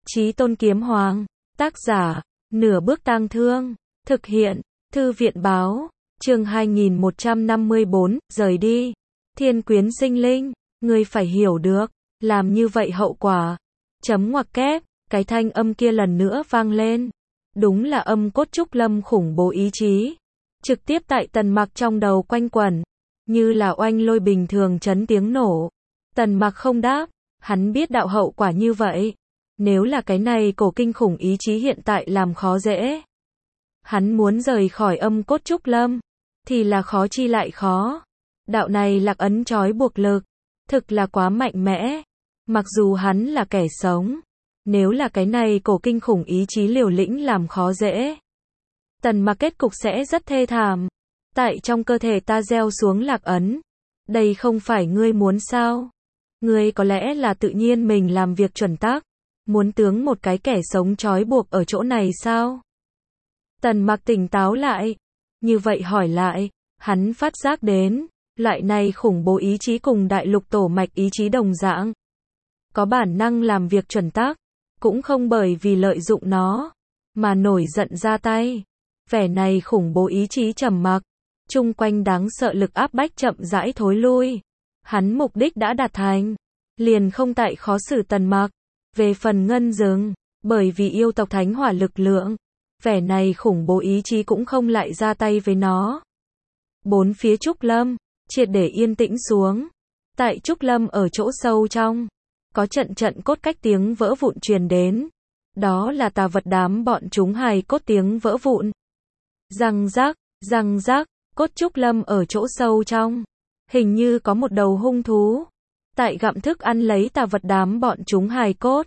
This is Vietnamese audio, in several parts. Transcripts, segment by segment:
Chí Tôn Kiếm Hoàng, tác giả, Nửa Bước Tang Thương, thực hiện, Thư viện báo, chương 2154, rời đi. Thiên Quyến Sinh Linh, ngươi phải hiểu được, làm như vậy hậu quả. Chấm ngoặc kép, cái thanh âm kia lần nữa vang lên. Đúng là âm cốt trúc lâm khủng bố ý chí. Trực tiếp tại Tần Mặc trong đầu quanh quẩn, như là oanh lôi bình thường chấn tiếng nổ. Tần Mặc không đáp, hắn biết đạo hậu quả như vậy. Nếu là cái này cổ kinh khủng ý chí hiện tại làm khó dễ. Hắn muốn rời khỏi âm cốt trúc lâm, thì là khó chi lại khó. Đạo này lạc ấn trói buộc lực, thực là quá mạnh mẽ. Mặc dù hắn là kẻ sống, nếu là cái này cổ kinh khủng ý chí liều lĩnh làm khó dễ. Tần Mặc kết cục sẽ rất thê thảm. Tại trong cơ thể ta gieo xuống lạc ấn. Đây không phải ngươi muốn sao? Ngươi có lẽ là tự nhiên mình làm việc chuẩn tắc. Muốn tướng một cái kẻ sống trói buộc ở chỗ này sao? Tần Mặc tỉnh táo lại. Như vậy hỏi lại, hắn phát giác đến, loại này khủng bố ý chí cùng đại lục tổ mạch ý chí đồng dạng. Có bản năng làm việc chuẩn tắc, cũng không bởi vì lợi dụng nó, mà nổi giận ra tay. Vẻ này khủng bố ý chí trầm mặc, chung quanh đáng sợ lực áp bách chậm rãi thối lui. Hắn mục đích đã đạt thành, liền không tại khó xử Tần Mặc. Về phần Ngân Dừng, bởi vì yêu tộc thánh hỏa lực lượng, vẻ này khủng bố ý chí cũng không lại ra tay với nó. Bốn phía trúc lâm, triệt để yên tĩnh xuống. Tại trúc lâm ở chỗ sâu trong, có trận trận cốt cách tiếng vỡ vụn truyền đến. Đó là tà vật đám bọn chúng hài cốt tiếng vỡ vụn. Răng rác, cốt trúc lâm ở chỗ sâu trong. Hình như có một đầu hung thú. Tại gặm thức ăn lấy tà vật đám bọn chúng hài cốt.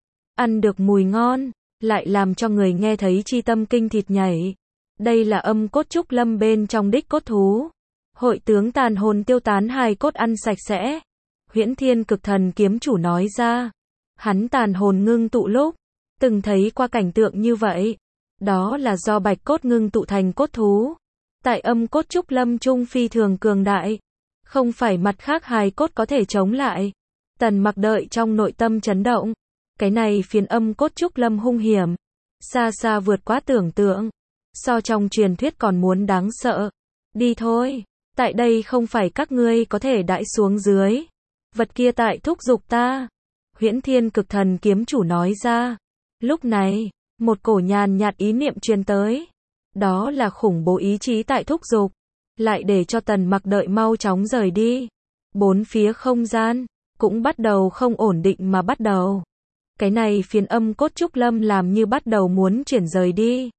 Ăn được mùi ngon, lại làm cho người nghe thấy chi tâm kinh thịt nhảy. Đây là âm cốt trúc lâm bên trong đích cốt thú. Hội tướng tàn hồn tiêu tán hài cốt ăn sạch sẽ. Huyễn Thiên Cực Thần kiếm chủ nói ra. Hắn tàn hồn ngưng tụ lúc, từng thấy qua cảnh tượng như vậy. Đó là do bạch cốt ngưng tụ thành cốt thú. Tại âm cốt trúc lâm trung phi thường cường đại. Không phải mặt khác hài cốt có thể chống lại. Tần Mặc đợi trong nội tâm chấn động. Cái này phiến âm cốt trúc lâm hung hiểm. Xa xa vượt quá tưởng tượng. So trong truyền thuyết còn muốn đáng sợ. Đi thôi. Tại đây không phải các ngươi có thể đãi xuống dưới. Vật kia tại thúc giục ta. Huyễn Thiên Cực Thần kiếm chủ nói ra. Lúc này, một cổ nhàn nhạt ý niệm truyền tới. Đó là khủng bố ý chí tại thúc giục. Lại để cho Tần Mặc đợi mau chóng rời đi. Bốn phía không gian, cũng bắt đầu không ổn định mà bắt đầu. Cái này phiến âm cốt trúc lâm làm như bắt đầu muốn chuyển rời đi.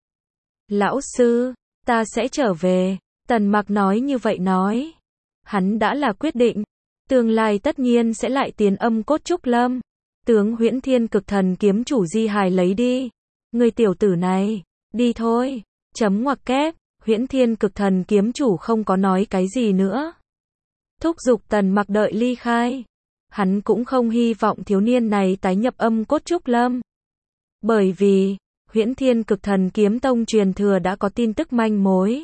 Lão sư, ta sẽ trở về. Tần Mặc nói như vậy nói. Hắn đã là quyết định. Tương lai tất nhiên sẽ lại tiến âm cốt trúc lâm. Tướng Huyễn Thiên Cực Thần kiếm chủ di hài lấy đi. Người tiểu tử này, đi thôi. Chấm ngoặc kép, Huyễn Thiên Cực Thần kiếm chủ không có nói cái gì nữa. Thúc giục Tần Mặc đợi ly khai. Hắn cũng không hy vọng thiếu niên này tái nhập âm cốt trúc lâm. Bởi vì, Huyễn Thiên Cực Thần kiếm tông truyền thừa đã có tin tức manh mối.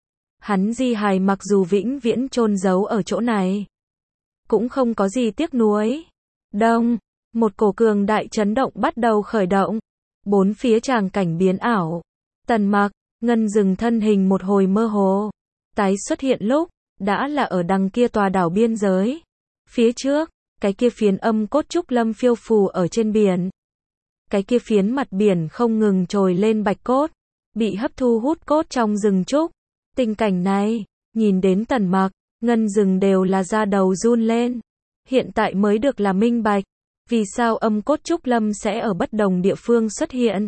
Hắn di hài mặc dù vĩnh viễn chôn giấu ở chỗ này, cũng không có gì tiếc nuối. Đông, một cổ cường đại chấn động bắt đầu khởi động. Bốn phía tràng cảnh biến ảo. Tần Mặc, Ngân Dừng thân hình một hồi mơ hồ. Tái xuất hiện lúc, đã là ở đằng kia tòa đảo biên giới. Phía trước, cái kia phiến âm cốt trúc lâm phiêu phù ở trên biển. Cái kia phiến mặt biển không ngừng trồi lên bạch cốt. Bị hấp thu hút cốt trong rừng trúc. Tình cảnh này, nhìn đến Tần Mặc, Ngân Dừng đều là da đầu run lên. Hiện tại mới được là minh bạch. Vì sao âm cốt trúc lâm sẽ ở bất đồng địa phương xuất hiện?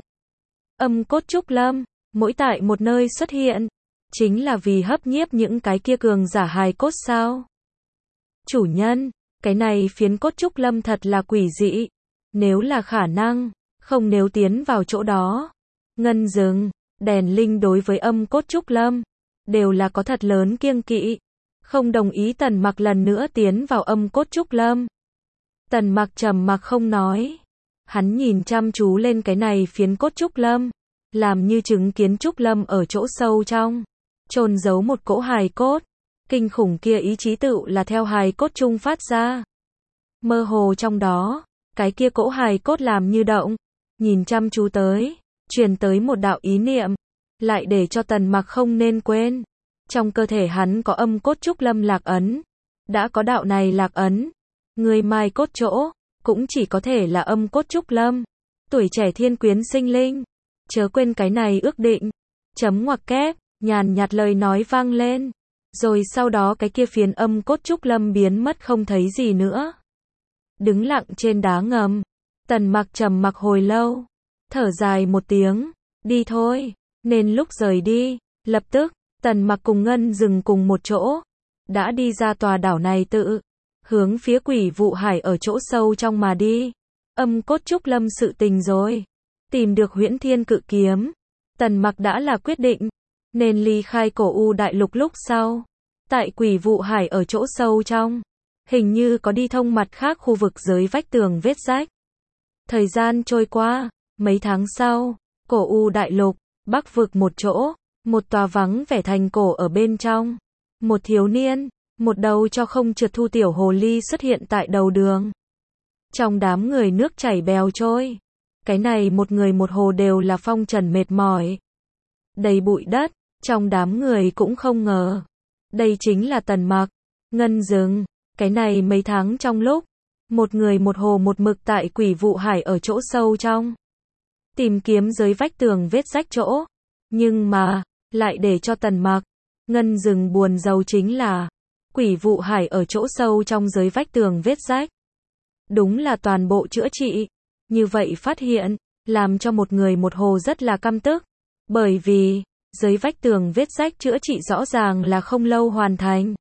Âm cốt trúc lâm, mỗi tại một nơi xuất hiện, chính là vì hấp nhiếp những cái kia cường giả hài cốt sao? Chủ nhân, cái này phiến cốt trúc lâm thật là quỷ dị. Nếu là khả năng, không nếu tiến vào chỗ đó. Ngân Dừng, Đèn Linh đối với âm cốt trúc lâm, đều là có thật lớn kiêng kỵ. Không đồng ý Tần Mặc lần nữa tiến vào âm cốt trúc lâm. Tần Mặc trầm mặc không nói. Hắn nhìn chăm chú lên cái này phiến cốt trúc lâm. Làm như chứng kiến trúc lâm ở chỗ sâu trong. Chôn giấu một cỗ hài cốt. Kinh khủng kia ý chí tựu là theo hài cốt trung phát ra. Mơ hồ trong đó, cái kia cỗ hài cốt làm như động. nhìn chăm chú tới, truyền tới một đạo ý niệm, lại để cho Tần Mặc không nên quên. Trong cơ thể hắn có âm cốt trúc lâm lạc ấn. Đã có đạo này lạc ấn, người mai cốt chỗ, cũng chỉ có thể là âm cốt trúc lâm. Tuổi trẻ thiên quyến sinh linh. Chớ quên cái này ước định. Chấm ngoặc kép, nhàn nhạt lời nói vang lên. Rồi sau đó cái kia phiến âm cốt trúc lâm biến mất không thấy gì nữa. Đứng lặng trên đá ngầm. Tần Mặc trầm mặc hồi lâu. Thở dài một tiếng. Đi thôi. Nên lúc rời đi. Lập tức, Tần Mặc cùng Ngân Dừng cùng một chỗ. Đã đi ra tòa đảo này tự. Hướng phía Quỷ Vụ Hải ở chỗ sâu trong mà đi. Âm cốt trúc lâm sự tình rồi. Tìm được Huyễn Thiên Cự Kiếm. Tần Mặc đã là quyết định. Nên ly khai Cổ U Đại Lục lúc sau. Tại Quỷ Vụ Hải ở chỗ sâu trong. Hình như có đi thông mặt khác khu vực dưới vách tường vết rách. Thời gian trôi qua. Mấy tháng sau. Cổ U Đại Lục. Bắc vực một chỗ. Một tòa vắng vẻ thành cổ ở bên trong. Một thiếu niên. Một đầu cho không trượt thu tiểu hồ ly xuất hiện tại đầu đường. Trong đám người nước chảy bèo trôi. Cái này một người một hồ đều là phong trần mệt mỏi. Đầy bụi đất. Trong đám người cũng không ngờ. Đây chính là Tần Mặc. Ngân Dừng. Cái này mấy tháng trong lúc. Một người một hồ một mực tại Quỷ Vụ Hải ở chỗ sâu trong. Tìm kiếm dưới vách tường vết rách chỗ. Nhưng mà, lại để cho Tần Mặc. Ngân Dừng buồn rầu chính là. Quỷ Vụ Hải ở chỗ sâu trong dưới vách tường vết rách. Đúng là toàn bộ chữa trị. Như vậy phát hiện, làm cho một người một hồ rất là căm tức. Bởi vì, dưới vách tường vết rách chữa trị rõ ràng là không lâu hoàn thành.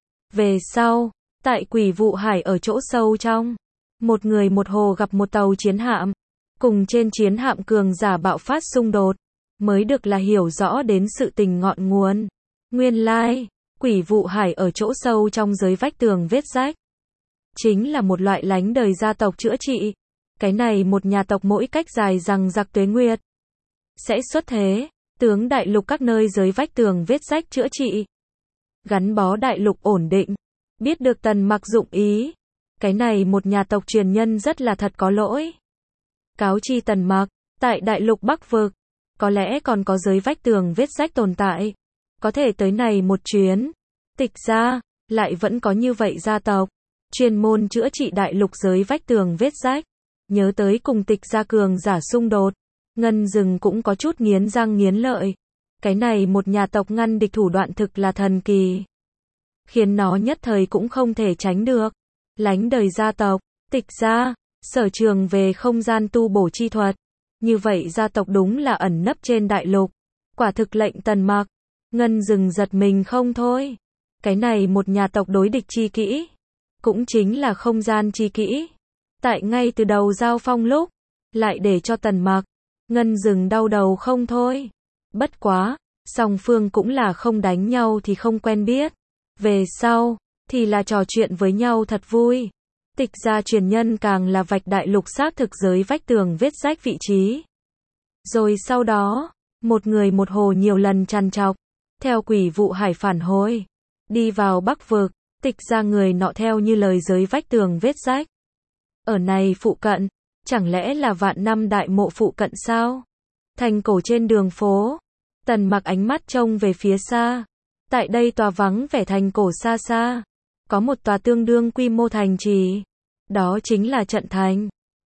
Về sau, tại Quỷ Vụ Hải ở chỗ sâu trong, một người một hồ gặp một tàu chiến hạm. Cùng trên chiến hạm cường giả bạo phát xung đột. Mới được là hiểu rõ đến sự tình ngọn nguồn. Nguyên lai, Quỷ Vụ Hải ở chỗ sâu trong dưới vách tường vết rách. Chính là một loại lánh đời gia tộc chữa trị. Cái này một nhà tộc mỗi cách dài rằng giặc tuế nguyệt. Sẽ xuất thế, tướng đại lục các nơi dưới vách tường vết rách chữa trị. Gắn bó đại lục ổn định. Biết được Tần Mặc dụng ý. Cái này một nhà tộc truyền nhân rất là thật có lỗi. Cáo chi Tần Mặc, tại đại lục Bắc vực. Có lẽ còn có dưới vách tường vết rách tồn tại. Có thể tới này một chuyến. Tịch ra, lại vẫn có như vậy gia tộc. Chuyên môn chữa trị đại lục dưới vách tường vết rách. Nhớ tới cùng Tịch gia cường giả xung đột. Ngân Dừng cũng có chút nghiến răng nghiến lợi. Cái này một nhà tộc ngăn địch thủ đoạn thực là thần kỳ. Khiến nó nhất thời cũng không thể tránh được. Lánh đời gia tộc, Tịch gia, sở trường về không gian tu bổ chi thuật. Như vậy gia tộc đúng là ẩn nấp trên đại lục. Quả thực lệnh Tần Mặc. Ngân Dừng giật mình không thôi. Cái này một nhà tộc đối địch chi kỹ. Cũng chính là không gian chi kỹ. Tại ngay từ đầu giao phong lúc. Lại để cho Tần Mặc. Ngân Dừng đau đầu không thôi. Bất quá. Song phương cũng là không đánh nhau thì không quen biết. Về sau. Thì là trò chuyện với nhau thật vui. Tịch gia truyền nhân càng là vạch đại lục xác thực dưới vách tường vết rách vị trí. Rồi sau đó. Một người một hồ nhiều lần trằn trọc. Theo Quỷ Vụ Hải phản hồi. Đi vào Bắc vực. Tịch ra người nọ theo như lời dưới vách tường vết rách. Ở này phụ cận. Chẳng lẽ là Vạn Năm Đại Mộ phụ cận sao? Thành cổ trên đường phố. Tần Mặc ánh mắt trông về phía xa. Tại đây tòa vắng vẻ thành cổ xa xa. Có một tòa tương đương quy mô thành trì. Đó chính là trận thành.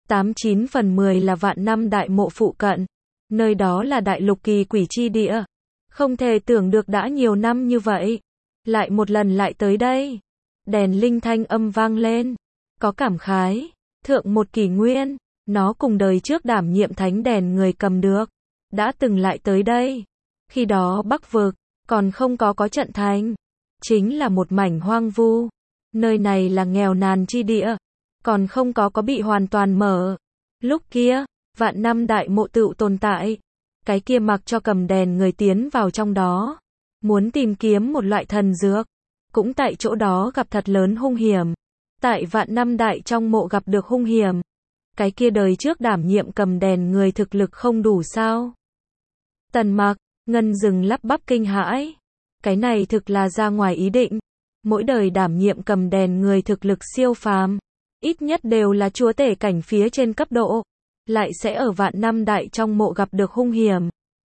89/10 là Vạn Năm Đại Mộ phụ cận. Nơi đó là đại lục kỳ quỷ chi địa. Không thể tưởng được đã nhiều năm như vậy. Lại một lần lại tới đây. Đèn linh thanh âm vang lên. Có cảm khái. Thượng một kỷ nguyên. Nó cùng đời trước đảm nhiệm thánh đèn người cầm được. Đã từng lại tới đây. Khi đó Bắc vực. Còn không có trận thành. Chính là một mảnh hoang vu. Nơi này là nghèo nàn chi địa. Còn không có bị hoàn toàn mở. Lúc kia. Vạn Năm Đại Mộ tựu tồn tại. Cái kia mặc cho cầm đèn người tiến vào trong đó. Muốn tìm kiếm một loại thần dược. Cũng tại chỗ đó gặp thật lớn hung hiểm. Tại Vạn Năm Đại trong mộ gặp được hung hiểm. Cái kia đời trước đảm nhiệm cầm đèn người thực lực không đủ sao? Tần Mặc, Ngân Dừng lắp bắp kinh hãi. Cái này thực là ra ngoài ý định. Mỗi đời đảm nhiệm cầm đèn người thực lực siêu phàm. Ít nhất đều là chúa tể cảnh phía trên cấp độ. lại sẽ ở vạn năm đại trong mộ gặp được hung hiểm.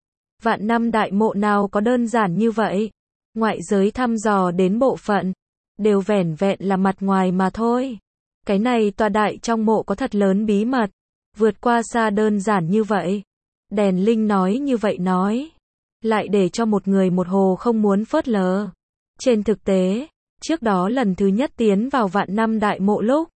Vạn năm đại mộ nào có đơn giản như vậy. Ngoại giới thăm dò đến bộ phận, đều vẻn vẹn là mặt ngoài mà thôi. Cái này tòa đại trong mộ có thật lớn bí mật, vượt qua xa đơn giản như vậy. Đèn Linh nói như vậy nói, lại để cho một người một hồ không muốn phớt lờ. Trên thực tế, trước đó lần thứ nhất tiến vào vạn năm đại mộ lúc,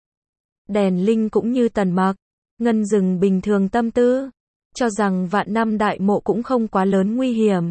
Đèn Linh cũng như Tần Mặc, Ngân Dừng bình thường tâm tư, cho rằng vạn năm đại mộ cũng không quá lớn nguy hiểm.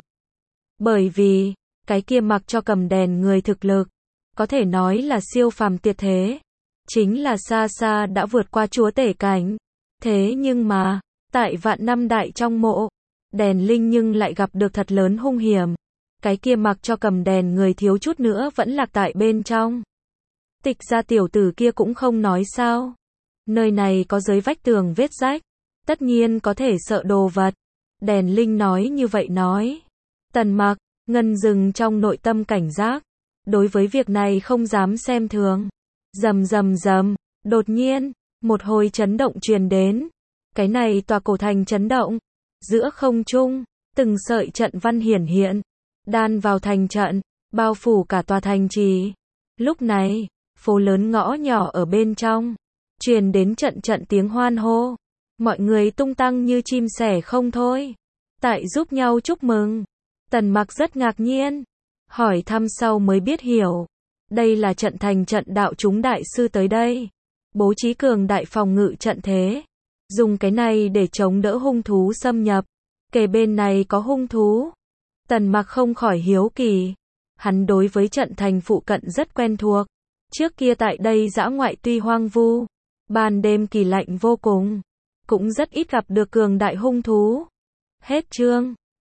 Bởi vì, cái kia mặc cho cầm đèn người thực lực, có thể nói là siêu phàm tuyệt thế, chính là xa xa đã vượt qua chúa tể cảnh. Thế nhưng mà, tại vạn năm đại trong mộ, Đèn Linh nhưng lại gặp được thật lớn hung hiểm. Cái kia mặc cho cầm đèn người thiếu chút nữa vẫn lạc tại bên trong. Tịch ra tiểu tử kia cũng không nói sao. Nơi này có dưới vách tường vết rách, tất nhiên có thể sợ đồ vật. Đèn Linh nói như vậy nói. Tần Mặc, Ngân Dừng trong nội tâm cảnh giác, đối với việc này không dám xem thường. Rầm rầm rầm, đột nhiên, một hồi chấn động truyền đến. Cái này tòa cổ thành chấn động. Giữa không trung, từng sợi trận văn hiển hiện, đan vào thành trận, bao phủ cả tòa thành trì. Lúc này, phố lớn ngõ nhỏ ở bên trong, truyền đến trận trận tiếng hoan hô. Mọi người tung tăng như chim sẻ không thôi. Tại giúp nhau chúc mừng. Tần Mặc rất ngạc nhiên. Hỏi thăm sau mới biết hiểu. Đây là trận thành trận đạo chúng đại sư tới đây. Bố trí cường đại phòng ngự trận thế. Dùng cái này để chống đỡ hung thú xâm nhập. Kề bên này có hung thú. Tần Mặc không khỏi hiếu kỳ. Hắn đối với trận thành phụ cận rất quen thuộc. Trước kia tại đây dã ngoại tuy hoang vu, ban đêm kỳ lạnh vô cùng, cũng rất ít gặp được cường đại hung thú. Hết chương.